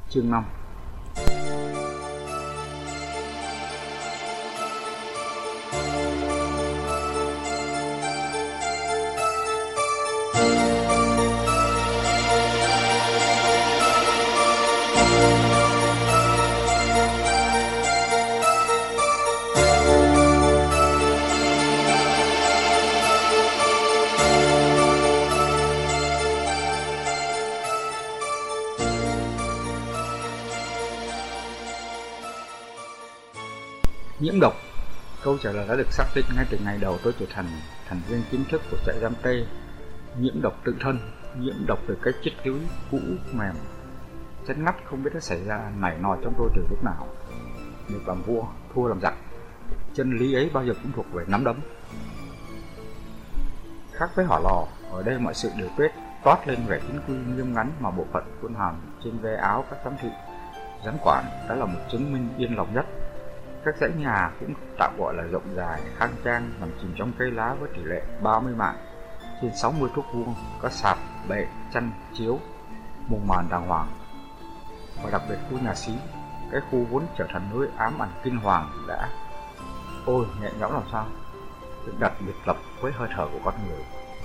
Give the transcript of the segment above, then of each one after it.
Chương 5. Nhiễm độc. Câu trả lời đã được xác định ngay từ ngày đầu tôi trở thành thành viên chính thức của trại giam T. Nhiễm độc tự thân, nhiễm độc từ cái chiếc túi cũ mềm chất ngắt không biết nó xảy ra nảy nòi trong tôi từ lúc nào. Được làm vua, thua làm giặc, chân lý ấy bao giờ cũng thuộc về nắm đấm. Khác với hỏa lò, ở đây mọi sự đều toát lên vẻ chính quy nghiêm ngắn mà bộ phận quân hàm trên ve áo các giám thị, giám quản đã là một chứng minh yên lòng nhất. Các dãy nhà cũng tạm gọi là rộng dài, khang trang, nằm chìm trong cây lá với tỷ lệ 30 mạng, trên 60 thước vuông, có sạp, bệ, chăn, chiếu, mùng màn đàng hoàng. Và đặc biệt khu nhà xí, cái khu vốn trở thành nỗi ám ảnh kinh hoàng đã, ôi nhẹ nhõm làm sao, được đặt biệt lập với hơi thở của con người.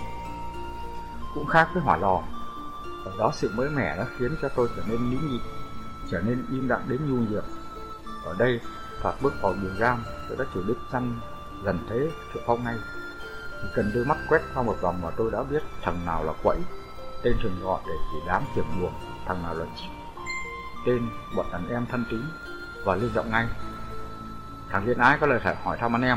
Cũng khác với hỏa lò, ở đó sự mới mẻ đã khiến cho tôi trở nên nín nhịn, trở nên im lặng đến nhu nhược. Ở đây, thoạt bước vào buồng giam, tôi đã chủ đích dần thế Thượng Phong ngay. Chỉ cần đưa mắt quét qua một vòng mà tôi đã biết thằng nào là Quẫy, tên thường gọi để chỉ đám kiểm buồng, thằng nào là Chít, tên bọn đàn em thân tín, và lên giọng ngay: "Thằng Liên Ái có lời hỏi thăm anh em."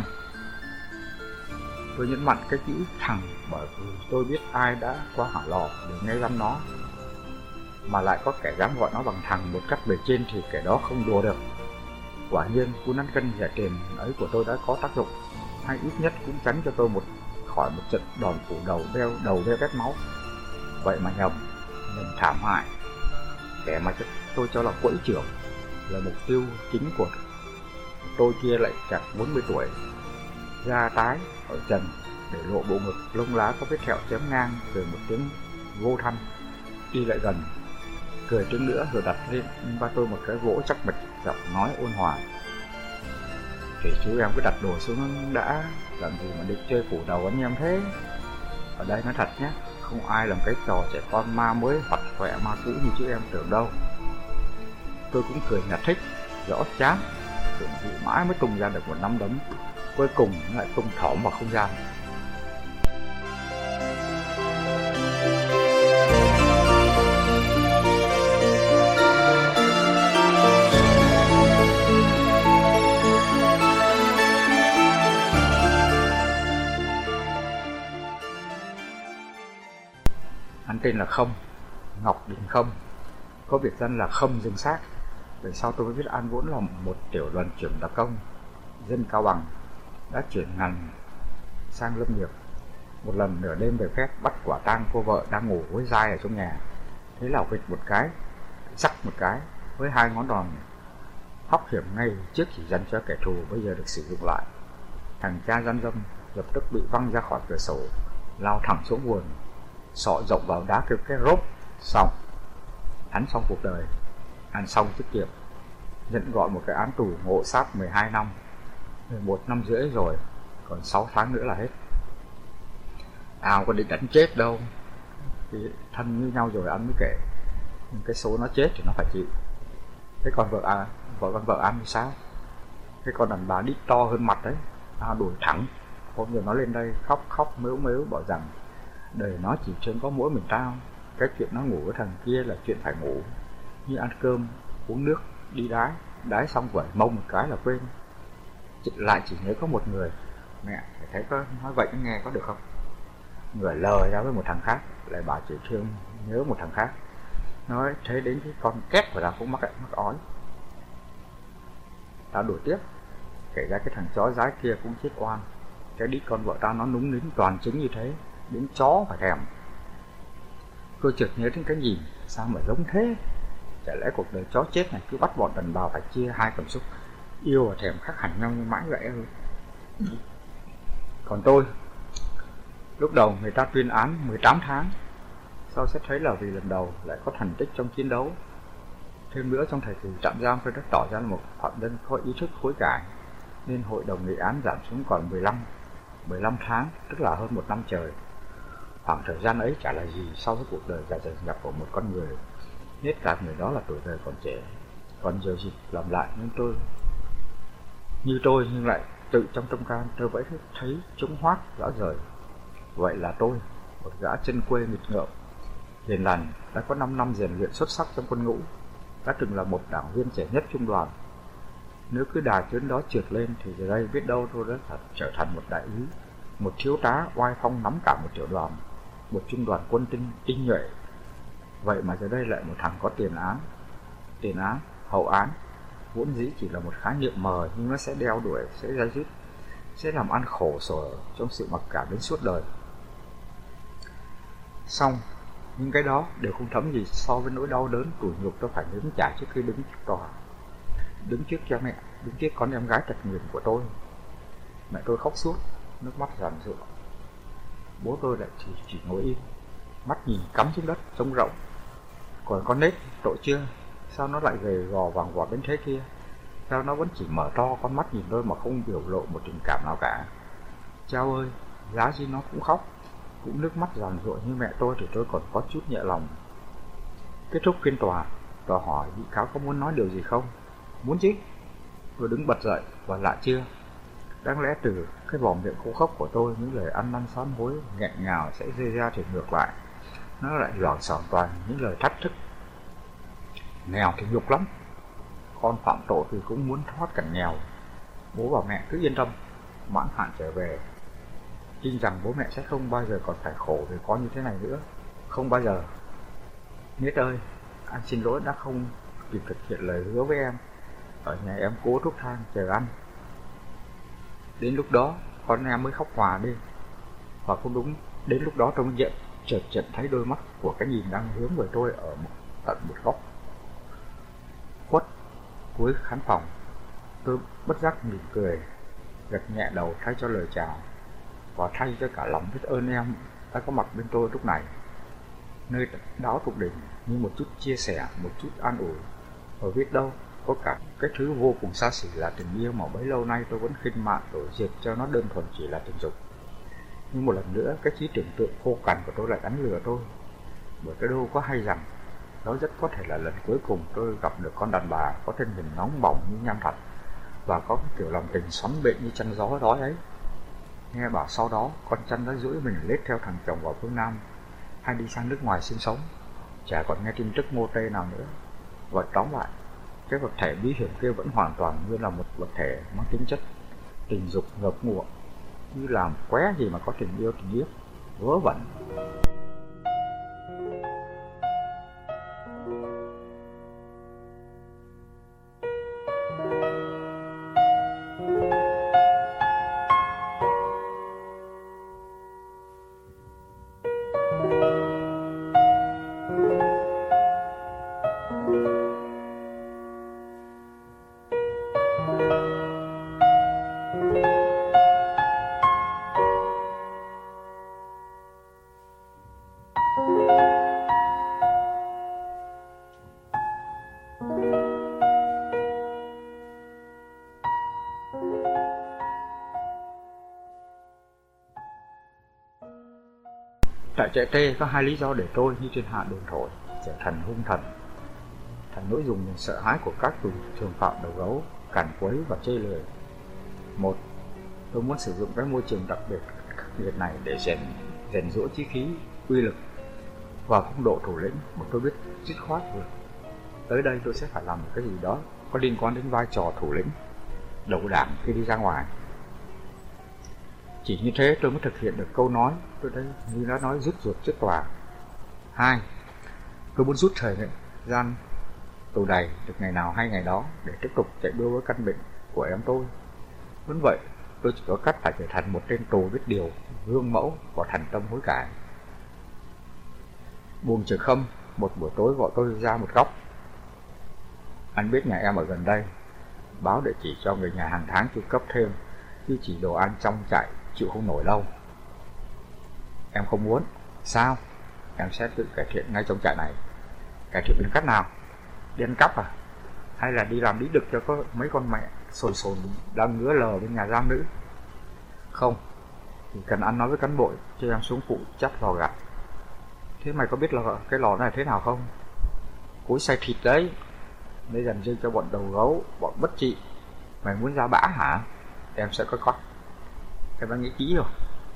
Tôi nhấn mạnh cái chữ thằng bởi vì tôi biết ai đã qua hỏa lò để nghe răm nó, mà lại có kẻ dám gọi nó bằng thằng một cách bề trên thì kẻ đó không đùa được. Quả nhiên cú nắn cân rẻ tiền ấy của tôi đã có tác dụng, hay ít nhất cũng tránh cho tôi khỏi một trận đòn phủ đầu đeo vết máu. Vậy mà nhầm thảm hại. Kẻ mà tôi cho là Quẫy trưởng, là mục tiêu chính của tôi kia lại chặt 40 tuổi, da tái ở trần, để lộ bộ ngực lông lá có vết thẹo chém ngang, rồi một tiếng vô thanh, đi lại gần, cười tiếng nữa rồi đặt lên vai tôi một cái vỗ chắc mịch, giọng nói ôn hòa: "Thì chú em cứ đặt đồ xuống đã, làm gì mà định chơi phủ đầu anh em thế. Ở đây nói thật nhé, không ai làm cái trò trẻ con ma mới hoặc khỏe ma cũ như chú em tưởng đâu." Tôi cũng cười nhạt thích, rõ chán, tưởng gì mãi mới tung ra được một nắm đấm, cuối cùng lại tung thõm vào không gian. Hắn tên là Khâm, Ngọc Đình Khâm, có biệt danh là Khâm Dương Xác. Về sau tôi mới biết anh vốn là một tiểu đoàn trưởng đặc công, dân Cao Bằng, đã chuyển ngành sang lâm nghiệp. Một lần nửa đêm về phép bắt quả tang cô vợ đang ngủ với dai ở trong nhà, thế là vịt một cái, sắc một cái, với hai ngón đòn hóc hiểm ngay trước chỉ dành cho kẻ thù bây giờ được sử dụng lại. Thằng cha gian dâm lập tức bị văng ra khỏi cửa sổ, lao thẳng xuống buồn, sọ rộng vào đá kêu cái rốp. Xong, hắn xong cuộc đời, hắn xong tiết kiệm, nhận gọi một cái án tù ngộ sát 12 năm, 11 năm rưỡi rồi, còn 6 tháng nữa là hết. Tao có định đánh chết đâu, thì thân như nhau rồi anh mới kể, nhưng cái số nó chết thì nó phải chịu. Thế còn vợ anh thì sao? Cái con đàn bà đít to hơn mặt đấy, tao đuổi thẳng. Hôm giờ nó lên đây khóc mếu bảo rằng đời nó chỉ trên có mỗi mình tao, cái chuyện nó ngủ với thằng kia là chuyện phải ngủ, như ăn cơm, uống nước, đi đái xong vẩy mông một cái là quên. Lại chỉ nhớ có một người. Mẹ, phải thấy có nói vậy nghe có được không? Người lời ra với một thằng khác, lại bảo chỉ thương nhớ một thằng khác. Nói thế đến cái con két của tao cũng mắc ói. Tao đuổi tiếp, kể ra cái thằng chó dái kia cũng chết oan. Cái đít con vợ tao nó núng nín toàn chứng như thế, đến chó phải thèm. Tôi chợt nhớ đến cái nhìn, sao mà giống thế? Chả lẽ cuộc đời chó chết này cứ bắt bọn đàn bà phải chia hai cảm xúc, yêu và thèm khác hẳn nhau như mãi vậy ư? Còn tôi, lúc đầu người ta tuyên án 18 tháng, sau xét thấy là vì lần đầu lại có thành tích trong chiến đấu, Thêm nữa, trong thời kỳ trạm giam tôi đã tỏ ra là một phạm nhân có ý thức hối cải, nên hội đồng nghị án giảm xuống còn 15 tháng, tức là hơn 1 năm trời. Khoảng thời gian ấy chả là gì so với cuộc đời dài dằng dặc của một con người, nhất cả người đó là tuổi đời còn trẻ, còn nhiều dịp làm lại. Nhưng lại tự trong tâm can tôi vẫn thấy trống hoác rõ rời. Vậy là tôi, một gã chân quê nghịch ngợm, hiền lành, đã có 5 năm rèn luyện xuất sắc trong quân ngũ, đã từng là một đảng viên trẻ nhất trung đoàn. Nếu cứ đà chuyến đó trượt lên thì giờ đây biết đâu tôi đã trở thành một đại úy, một thiếu tá oai phong nắm cả một tiểu đoàn, một trung đoàn quân tinh nhuệ. Vậy mà giờ đây lại một thằng có tiền án, hậu án, vốn dĩ chỉ là một khái niệm mờ, nhưng nó sẽ đeo đuổi, sẽ dai dứt, sẽ làm ăn khổ sở trong sự mặc cảm đến suốt đời. Xong, nhưng cái đó đều không thấm gì so với nỗi đau đớn tủi nhục tôi phải nếm trải trước khi đứng trước tòa, đứng trước cha mẹ, đứng trước con em gái tật nguyền của tôi. Mẹ tôi khóc suốt, nước mắt giàn giụa. Bố tôi lại chỉ ngồi im, mắt nhìn cắm xuống đất trống rỗng. Còn con nết tội chưa, sao nó lại gầy gò vàng vọt đến thế kia? Sao nó vẫn chỉ mở to con mắt nhìn tôi mà không biểu lộ một tình cảm nào cả? Chao ơi, giá gì nó cũng khóc, cũng nước mắt giàn giụa như mẹ tôi thì tôi còn có chút nhẹ lòng. Kết thúc phiên tòa hỏi bị cáo có muốn nói điều gì không? Muốn chứ. Tôi đứng bật dậy và lại chưa. Đáng lẽ từ cái vòng miệng khô khốc của tôi, những lời ăn năn sám hối nghẹn ngào sẽ rơi ra thì ngược lại, nó lại loảng xoảng toàn những lời thách thức. Nghèo thì nhục lắm, con phạm tội thì cũng muốn thoát cảnh nghèo. Bố và mẹ cứ yên tâm, mãn hạn trở về, tin rằng bố mẹ sẽ không bao giờ còn phải khổ vì con như thế này nữa, không bao giờ. Nết ơi, anh xin lỗi đã không kịp thực hiện lời hứa với em. Ở nhà em cố thuốc thang chờ anh. Đến lúc đó con em mới khóc hòa đi. Và cũng đúng đến lúc đó tôi mới chợt thấy đôi mắt của cái nhìn đang hướng về tôi ở tận một góc khuất cuối khán phòng. Tôi bất giác mỉm cười, gật nhẹ đầu thay cho lời chào và thay cho cả lòng biết ơn em đã có mặt bên tôi lúc này. Nơi đó thuộc đỉnh như một chút chia sẻ, một chút an ủi, và biết đâu có cả cái thứ vô cùng xa xỉ là tình yêu mà bấy lâu nay tôi vẫn khinh mạn đổi diệt cho nó đơn thuần chỉ là tình dục. Nhưng một lần nữa cái trí tưởng tượng khô cằn của tôi lại đánh lừa tôi, bởi cái đâu có hay rằng đó rất có thể là lần cuối cùng tôi gặp được con đàn bà có thân hình nóng bỏng như nham thạch và có cái kiểu lòng tình xoắn bệ như chăn gió đói ấy. Nghe bảo sau đó con chăn đã duỗi mình lết theo thằng chồng vào phương Nam hay đi sang nước ngoài sinh sống, chả còn nghe tin tức mô tê nào nữa. Và tóm lại, cái vật thể bí hiểm kia vẫn hoàn toàn như là một vật thể mang tính chất tình dục ngập ngụa, như làm qué gì mà có tình yêu vớ vẩn. Tại trại tê có 2 lý do để tôi như thiên hạ đồn thổi trở thành hung thần, thành nỗi dùng mình sợ hãi của các tù thường phạm đầu gấu, càn quấy và chê lười. 1. Tôi muốn sử dụng cái môi trường đặc biệt này để rèn giũa chí khí, uy lực và phong độ thủ lĩnh mà tôi biết dứt khoát rồi. Tới đây tôi sẽ phải làm một cái gì đó có liên quan đến vai trò thủ lĩnh, đầu đảng khi đi ra ngoài. Chỉ như thế tôi mới thực hiện được câu nói tôi đây như đã nói rút ruột trước tòa. 2. Tôi muốn rút thời gian tù đầy được ngày nào hay ngày đó để tiếp tục chạy đua với căn bệnh của em tôi. Vẫn vậy, tôi chỉ có cách phải trở thành một tên tù biết điều, gương mẫu và thành tâm hối cải. Buồng Trường Khâm, một buổi tối gọi tôi ra một góc. Anh biết nhà em ở gần đây, báo địa chỉ cho người nhà hàng tháng chu cấp thêm, chứ chỉ đồ ăn trong trại chịu không nổi đâu. Em không muốn. Sao? Em sẽ tự cải thiện ngay trong trại này. Cải thiện bằng cách nào? Đi ăn cắp à? Hay là đi làm lý đực cho có mấy con mẹ sồn đang ngứa lờ bên nhà giam nữ? Không, chỉ cần ăn nói với cán bộ cho em xuống phụ chắt lò gạch. Thế mày có biết là cái lò này thế nào không? Cối xay thịt đấy. Đây dành riêng cho bọn đầu gấu, bọn bất trị. Mày muốn ra bã hả? Em sẽ có. Em đã nghĩ kỹ rồi.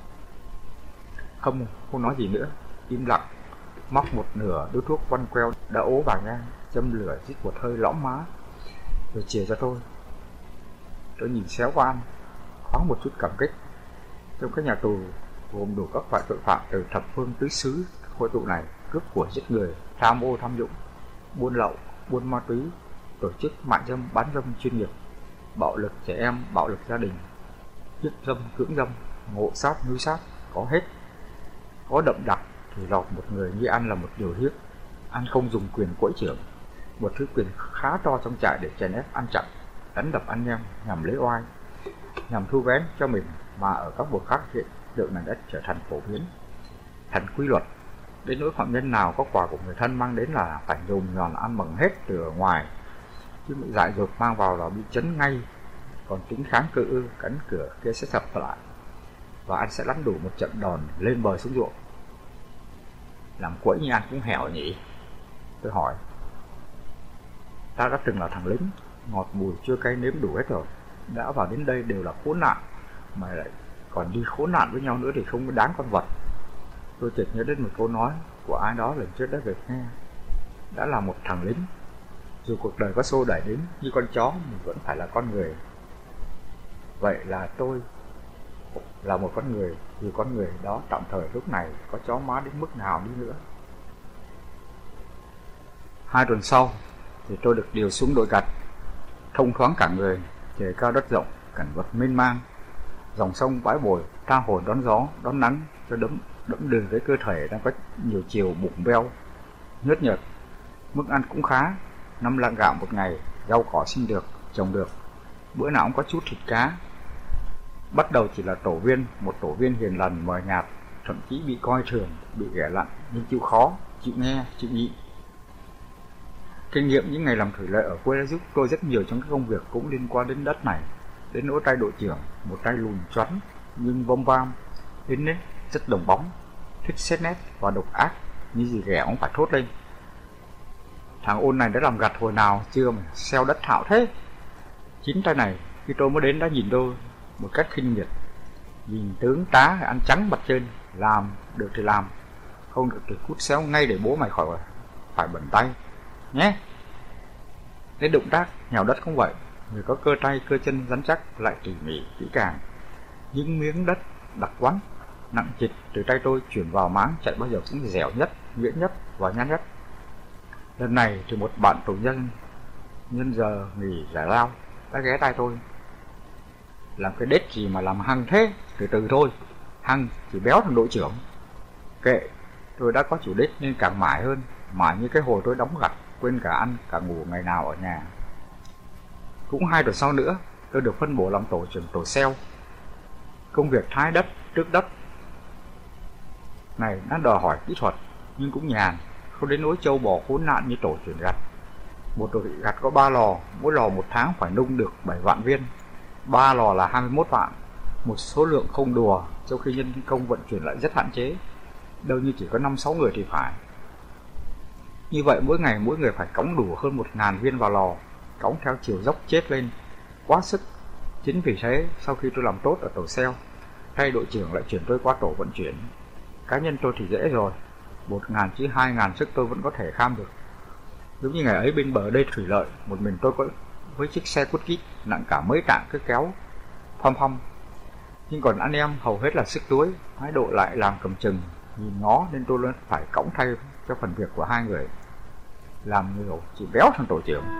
Không nói gì nữa. Im lặng. Móc một nửa điếu thuốc quăn queo đã ố vàng ngang, châm lửa rít một hơi lõm má, rồi chìa cho tôi. Tôi nhìn xéo qua anh, khoáng một chút cảm kích. Trong cái nhà tù gồm đủ các loại tội phạm từ thập phương tứ xứ hội tụ này: cướp của, giết người, tham ô tham nhũng, buôn lậu, buôn ma túy, tổ chức mại dâm, bán dâm chuyên nghiệp, bạo lực trẻ em, bạo lực gia đình, hiếp dâm, cưỡng dâm, ngộ sát, núi sát, có hết. Có đậm đặc thì lọt một người như ăn là một điều hiếp. Ăn không dùng quyền quẫy trưởng, một thứ quyền khá to trong trại để chèn ép ăn chặn, đánh đập anh em nhằm lấy oai, nhằm thu vén cho mình, mà ở các bộ khác hiện tượng này đã trở thành phổ biến, thành quy luật. Đến nỗi phạm nhân nào có quà của người thân mang đến là phải dùng nhòn ăn bằng hết từ ở ngoài, chứ bị dại dột mang vào là bị chấn ngay. Còn tính kháng cự, cánh cửa kia sẽ sập lại, và anh sẽ đánh đủ một trận đòn lên bờ xuống ruộng. Làm quẫy như anh cũng hẻo nhỉ? Tôi hỏi. Ta đã từng là thằng lính, ngọt bùi chua cay nếm đủ hết rồi. Đã vào đến đây đều là khốn nạn, mà lại còn đi khốn nạn với nhau nữa thì không đáng con vật. Tôi chợt nhớ đến một câu nói của ai đó lần trước đã về nghe. Đã là một thằng lính, dù cuộc đời có xô đẩy đến như con chó, mình vẫn phải là con người. Vậy là tôi là một con người, dù con người đó tạm thời lúc này có chó má đến mức nào đi nữa. 2 tuần sau thì tôi được điều xuống đội gạch. Thông thoáng cả người, trời cao đất rộng, cảnh vật mênh mang, dòng sông bãi bồi tha hồ đón gió đón nắng cho đẫm đường với cơ thể đang có nhiều chiều bụng beo nhớt nhợt. Mức ăn cũng khá, 5 lạng gạo một ngày, rau cỏ sinh được, trồng được, bữa nào cũng có chút thịt cá. Bắt đầu chỉ là tổ viên, một tổ viên hiền lành mờ nhạt, thậm chí bị coi thường, bị ghẻ lạnh, nhưng chịu khó, chịu nghe, chịu nhịn. Kinh nghiệm những ngày làm thủy lợi ở quê đã giúp tôi rất nhiều trong các công việc cũng liên quan đến đất này. Đến nỗi tay đội trưởng, một tay lùn choắn nhưng vông vam, đến nét rất đồng bóng, thích xét nét và độc ác, như gì ghẻ cũng phải thốt lên. Thằng ôn này đã làm gặt hồi nào chưa mà xeo đất thạo thế? Chính tay này khi tôi mới đến đã nhìn tôi một cách khinh miệt, nhìn tướng tá ăn trắng mặt trên, làm được thì làm, không được thì cút xéo ngay để bố mày khỏi phải bẩn tay nhé. Đến động tác nhào đất cũng vậy, người có cơ tay cơ chân rắn chắc lại tỉ mỉ kỹ càng. Những miếng đất đặc quánh nặng trịch từ tay tôi chuyển vào máng chạy bao giờ cũng dẻo nhất, nhuyễn nhất và nhăn nhất. Lần này thì một bạn tù nhân giờ nghỉ giải lao đã ghé tay tôi. Làm cái đết gì mà làm hăng thế? Từ từ thôi, hăng chỉ béo thằng đội trưởng. Kệ, tôi đã có chủ đích nên càng mải hơn, mải như cái hồi tôi đóng gặt, quên cả ăn cả ngủ ngày nào ở nhà. Cũng 2 tuần sau nữa, tôi được phân bổ làm tổ trưởng tổ xeo. Công việc thái đất, tước đất này đã đòi hỏi kỹ thuật, nhưng cũng nhàn, không đến nỗi trâu bò khốn nạn như tổ chuyển gặt. Một đội gặt có 3 lò, mỗi lò một tháng phải nung được 7 vạn viên. 3 lò là 21 vạn, một số lượng không đùa, trong khi nhân công vận chuyển lại rất hạn chế, đâu như chỉ có 5-6 người thì phải. Như vậy mỗi ngày mỗi người phải cõng đủ hơn 1.000 viên vào lò, cõng theo chiều dốc chết lên, quá sức. Chính vì thế, sau khi tôi làm tốt ở tổ xeo, thay đội trưởng lại chuyển tôi qua tổ vận chuyển. Cá nhân tôi thì dễ rồi, 1.000 chứ 2.000 sức tôi vẫn có thể kham được. Giống như ngày ấy bên bờ đê thủy lợi, một mình tôi có với chiếc xe cút kít nặng cả mấy tạng cứ kéo phom phom. Nhưng còn anh em hầu hết là sức đuối, thái độ lại làm cầm chừng, nhìn ngó, nên tôi luôn phải cõng thay cho phần việc của 2 người. Làm nhiều chỉ béo thằng tổ trưởng.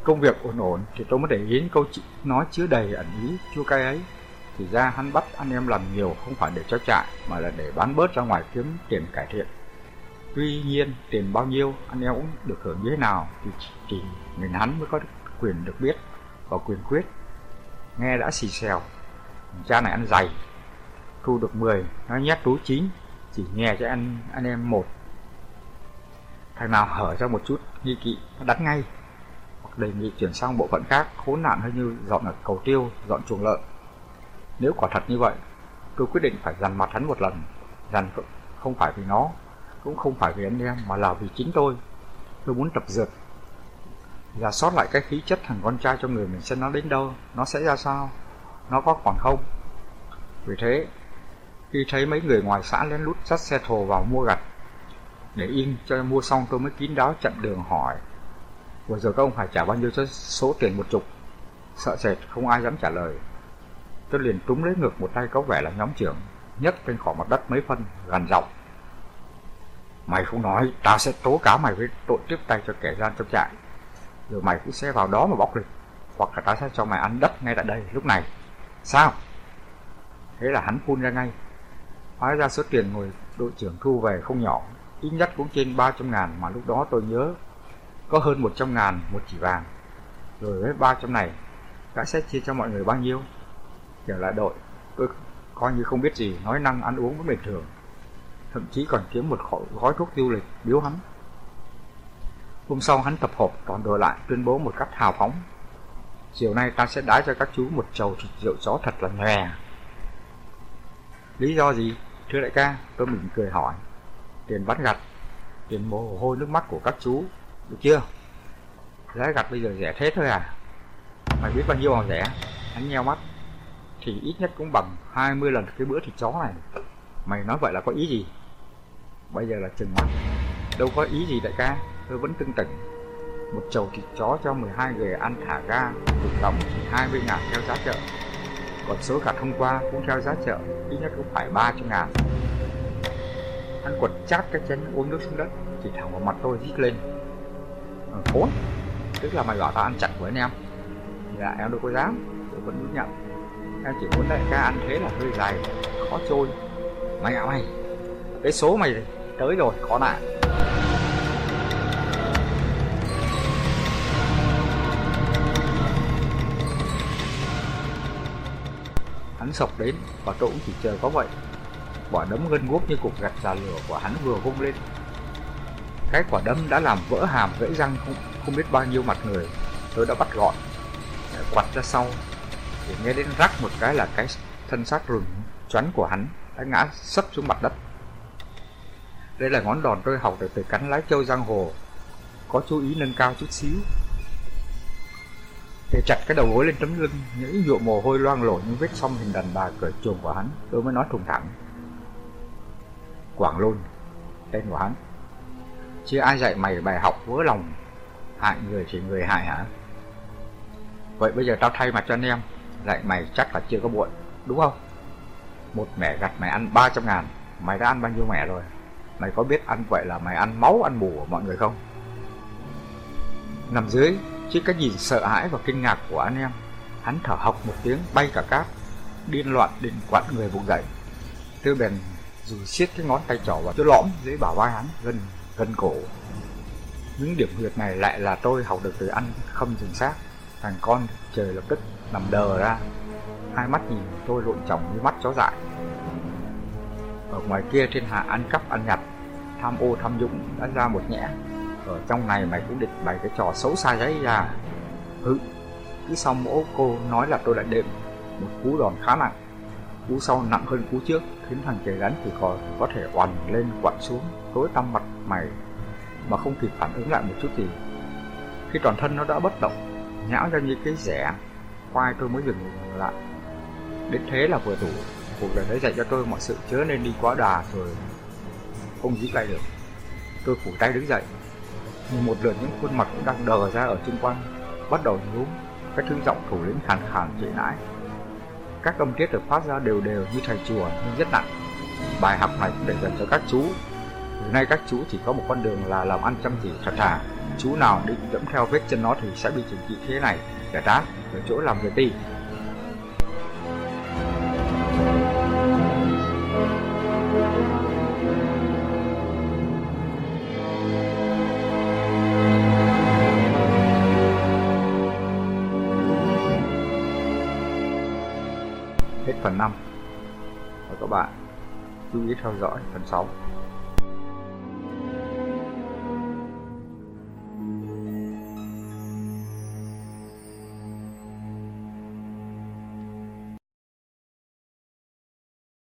công việc ổn ổn thì tôi mới để ý đến câu nói chứa đầy ẩn ý chua cay ấy. Thì ra hắn bắt anh em làm nhiều không phải để cho chạy, mà là để bán bớt ra ngoài kiếm tiền cải thiện. Tuy nhiên tiền bao nhiêu anh em cũng được hưởng như thế nào thì chỉ mình hắn mới có quyền được biết và quyền quyết. Nghe đã xì xèo, cha này ăn dày, thu được 10 nó nhét túi 9, chỉ nghe cho anh em 1. Thằng nào hở ra một chút nghi kỵ nó đánh ngay, hoặc đề nghị chuyển sang bộ phận khác, khốn nạn hơn như dọn ở cầu tiêu, dọn chuồng lợn. Nếu quả thật như vậy, tôi quyết định phải dằn mặt hắn một lần. Dằn không phải vì nó, cũng không phải vì anh em, mà là vì chính tôi. Tôi muốn tập dượt, rà soát lại cái khí chất thằng con trai trong người mình xem nó đến đâu, nó sẽ ra sao, nó có còn không. Vì thế, khi thấy mấy người ngoài xã lén lút dắt xe thồ vào mua gặt, để yên cho mua xong, tôi mới kín đáo chặn đường hỏi: vừa rồi các ông phải trả bao nhiêu cho số tiền 10? Sợ sệt không ai dám trả lời. Tôi liền túm lấy ngực một tay có vẻ là nhóm trưởng, nhấc lên khỏi mặt đất mấy phân, gằn giọng: mày không nói, tao sẽ tố cáo mày với tội tiếp tay cho kẻ gian trong trại. Rồi mày cũng sẽ vào đó mà bóc lịch, hoặc là tao sẽ cho mày ăn đất ngay tại đây lúc này. Sao? Thế là hắn phun ra ngay. Hóa ra số tiền ngồi đội trưởng thu về không nhỏ, ít nhất cũng trên 300.000, mà lúc đó tôi nhớ có hơn 100.000 một chỉ vàng. Rồi với 300 này, gã sẽ chia cho mọi người bao nhiêu? Trở lại đội, tôi coi như không biết gì, nói năng ăn uống vẫn bình thường, thậm chí còn kiếm một gói thuốc du lịch biếu hắn. Hôm sau hắn tập hợp toàn đội lại, tuyên bố một cách hào phóng: chiều nay ta sẽ đãi cho các chú một chầu thịt rượu chó thật là nhòe. Lý do gì, thưa đại ca? Tôi mỉm cười hỏi. Tiền bắt gặt, tiền mồ hôi nước mắt của các chú, được chưa? Giá gặt bây giờ rẻ thế thôi à? Mày biết bao nhiêu mà rẻ? Hắn nheo mắt. Thì ít nhất cũng bằng 20 lần cái bữa thịt chó này. Mày nói vậy là có ý gì? Bây giờ là chừng mắt. Đâu có ý gì đại ca, tôi vẫn tưng tỉnh. Một chầu thịt chó cho 12 người ăn thả ga, một đồng thì 20.000 theo giá chợ. Còn số gặt hôm qua cũng theo giá chợ, ít nhất cũng phải 300.000. Hắn quật chát cái chén uống nước xuống đất, chỉ thẳng vào mặt tôi rít lên: khốn, tức là mày bảo tao ăn chặt với anh em? Dạ em đâu có dám, tôi vẫn muốn nhận. Em chỉ muốn đại ca ăn thế là hơi dài, khó trôi. Mày ạ mày, cái số mày tới rồi, khó nạn. Hắn sộc đến và tôi cũng chỉ chờ có vậy. Quả đấm gân guốc như cục gạch già lửa của hắn vừa vung lên, cái quả đấm đã làm vỡ hàm gãy răng không biết bao nhiêu mặt người. Tôi đã bắt gọn, quặt ra sau, thì nghe đến rắc một cái là cái thân xác rừng choắn của hắn đã ngã sấp xuống mặt đất. Đây là ngón đòn tôi học được từ cắn lái trâu giang hồ, có chú ý nâng cao chút xíu. Để chặt cái đầu gối lên tấm lưng, những nhuộm mồ hôi loang lổ những vết xăm hình đàn bà cởi chuồng của hắn, tôi mới nói thùng thẳng: Quảng Lôn, tên của hắn. Chứ ai dạy mày bài học vỡ lòng hại người thì người hại hả? Vậy bây giờ tao thay mặt cho anh em, dạy mày chắc là chưa có muộn, đúng không? Một mẻ gặt mày ăn 300.000, mày đã ăn bao nhiêu mẻ rồi? Mày có biết ăn vậy là mày ăn máu ăn mù của mọi người không? Nằm dưới, trước cái nhìn sợ hãi và kinh ngạc của anh em, hắn thở hộc một tiếng bay cả cát, điên loạn định quặn người vùng dậy. Tôi bèn dù siết cái ngón tay trỏ vào chỗ lõm dưới bả vai hắn, gần cổ. Những điểm huyệt này lại là tôi học được từ ăn khâm rừng xác. Thằng con trời lập tức nằm đờ ra, hai mắt nhìn tôi lộn tròng như mắt chó dại. Ở ngoài kia thiên hạ ăn cắp ăn nhặt, tham ô tham nhũng đã ra một nhẽ, ở trong này mày cũng định bày cái trò xấu xa ấy ra. Cứ sau mỗi cô nói là tôi lại đệm một cú đòn khá nặng, cú sau nặng hơn cú trước, khiến thằng trời gắn chỉ còn có thể oằn lên quặn xuống, tối tăm mặt mày mà không kịp phản ứng lại một chút gì. Khi toàn thân nó đã bất động, nhão ra như cái rẻ khoai, tôi mới dừng lại. Đến thế là vừa đủ. Cuộc đời đấy dạy cho tôi mọi sự chớ nên đi quá đà rồi không giữ lại được. Tôi phủ tay đứng dậy, nhưng một lượt những khuôn mặt cũng đang đờ ra ở chung quanh bắt đầu nhúm. Cái thứ giọng thủ lĩnh khàn khàn trễ nãi, các âm tiết được phát ra đều đều như thầy chùa nhưng rất nặng. Bài học này cũng để dành cho các chú. Từ nay các chú chỉ có một con đường là làm ăn chăm chỉ thật thà, Chú nào định dẫm theo vết chân nó thì sẽ bị trừng trị thế này, kẻ rát ở chỗ làm việc đi. Hết phần 5. Và các bạn chú ý theo dõi phần 6.